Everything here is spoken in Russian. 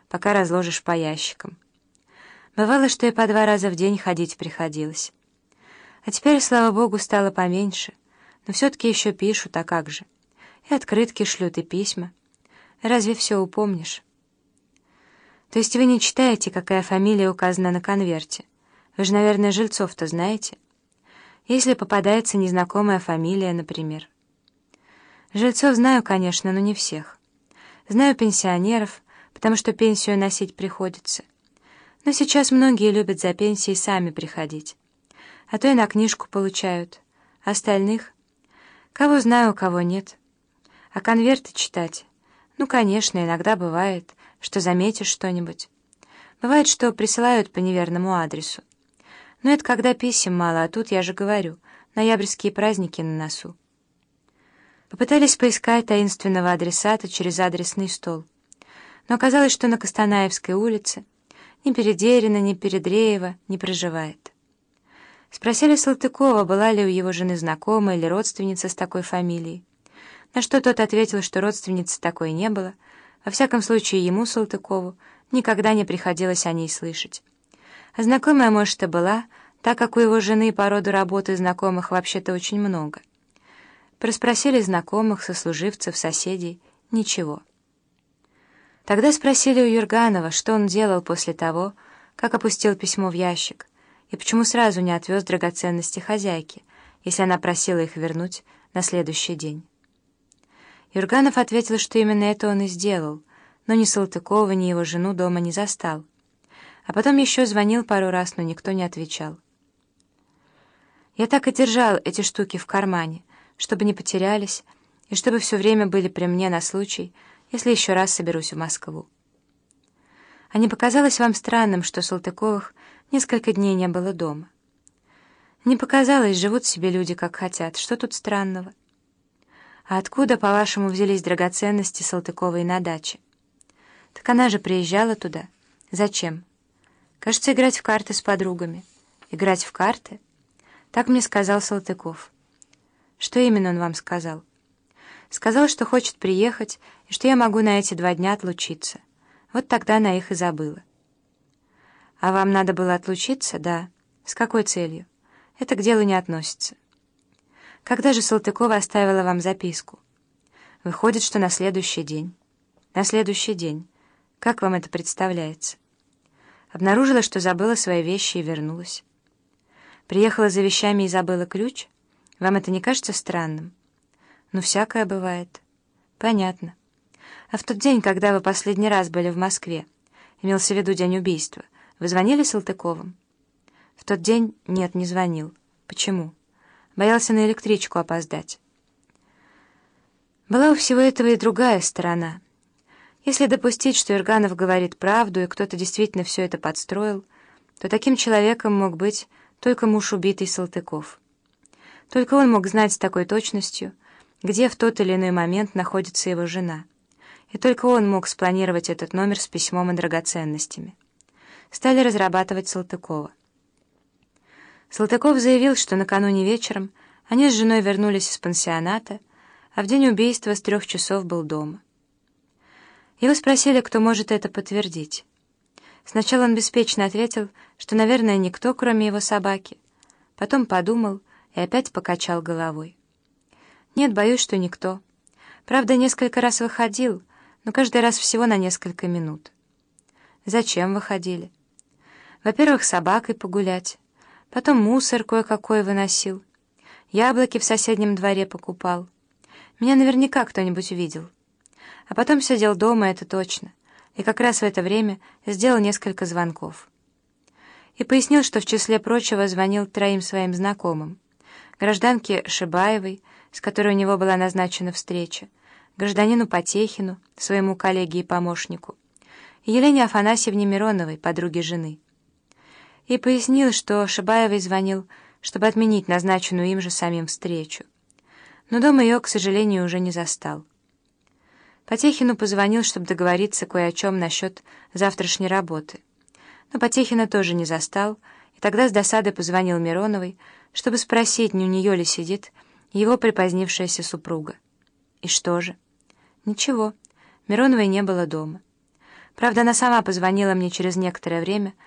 пока разложишь по ящикам. Бывало, что и по 2 раза в день ходить приходилось. А теперь, слава богу, стало поменьше, но все-таки еще пишут, а как же? И открытки шлют, и письма. Разве все упомнишь? То есть вы не читаете, какая фамилия указана на конверте? Вы же, наверное, Жильцов-то знаете? Если попадается незнакомая фамилия, например. Жильцов знаю, конечно, но не всех. Знаю пенсионеров, потому что пенсию носить приходится. Но сейчас многие любят за пенсией сами приходить. А то и на книжку получают. Остальных? Кого знаю, кого нет. А конверты читать? Ну, конечно, иногда бывает, что заметишь что-нибудь. Бывает, что присылают по неверному адресу. Но это когда писем мало, а тут, я же говорю, ноябрьские праздники на носу. Попытались поискать таинственного адресата через адресный стол. Но оказалось, что на Костанаевской улице ни Передерина, ни Передреева не проживает. Спросили Салтыкова, была ли у его жены знакомая или родственница с такой фамилией. На что тот ответил, что родственницы такой не было, во всяком случае ему, Салтыкову, никогда не приходилось о ней слышать. А знакомая, может, и была, так как у его жены по роду работы знакомых вообще-то очень много. Проспросили знакомых, сослуживцев, соседей — ничего. Тогда спросили у Юрганова, что он делал после того, как опустил письмо в ящик, и почему сразу не отвез драгоценности хозяйке, если она просила их вернуть на следующий день. Юрганов ответил, что именно это он и сделал, но ни Салтыкова, ни его жену дома не застал. А потом еще звонил пару раз, но никто не отвечал. Я так и держал эти штуки в кармане, чтобы не потерялись, и чтобы все время были при мне на случай, если еще раз соберусь в Москву. А не показалось вам странным, что Салтыковых несколько дней не было дома? Не показалось, живут себе люди как хотят, что тут странного? А откуда, по-вашему, взялись драгоценности Салтыковой на даче? Так она же приезжала туда. Зачем? Кажется, играть в карты с подругами. Играть в карты? Так мне сказал Салтыков. Что именно он вам сказал? Сказал, что хочет приехать, и что я могу на эти 2 дня отлучиться. Вот тогда она их и забыла. А вам надо было отлучиться? Да. С какой целью? Это к делу не относится. Когда же Салтыкова оставила вам записку? Выходит, что на следующий день. На следующий день. Как вам это представляется? Обнаружила, что забыла свои вещи и вернулась. Приехала за вещами и забыла ключ? Вам это не кажется странным? Ну, всякое бывает. Понятно. А в тот день, когда вы последний раз были в Москве, имелся в виду день убийства, вы звонили Салтыковым? В тот день нет, не звонил. Почему? Боялся на электричку опоздать. Была у всего этого и другая сторона. Если допустить, что Юрганов говорит правду, и кто-то действительно все это подстроил, то таким человеком мог быть только муж убитый Салтыков. Только он мог знать с такой точностью, где в тот или иной момент находится его жена. И только он мог спланировать этот номер с письмом и драгоценностями. Стали разрабатывать Салтыкова. Салтыков заявил, что накануне вечером они с женой вернулись из пансионата, а в день убийства с 3 часов был дома. Его спросили, кто может это подтвердить. Сначала он беспечно ответил, что, наверное, никто, кроме его собаки. Потом подумал и опять покачал головой. Нет, боюсь, что никто. Правда, несколько раз выходил, но каждый раз всего на несколько минут. Зачем выходили? Во-первых, с собакой погулять. Потом мусор кое-какой выносил. Яблоки в соседнем дворе покупал. Меня наверняка кто-нибудь увидел. А потом сидел дома, это точно. И как раз в это время сделал несколько звонков. И пояснил, что в числе прочего звонил 3 своим знакомым. Гражданке Шибаевой, с которой у него была назначена встреча, гражданину Потехину, своему коллеге и помощнику, и Елене Афанасьевне Мироновой, подруге жены. И пояснил, что Шибаевой звонил, чтобы отменить назначенную им же самим встречу. Но дома ее, к сожалению, уже не застал. Потехину позвонил, чтобы договориться кое о чем насчет завтрашней работы. Но Потехина тоже не застал, и тогда с досадой позвонил Мироновой, чтобы спросить, не у нее ли сидит его припозднившаяся супруга. И что же? Ничего, Мироновой не было дома. Правда, она сама позвонила мне через некоторое время,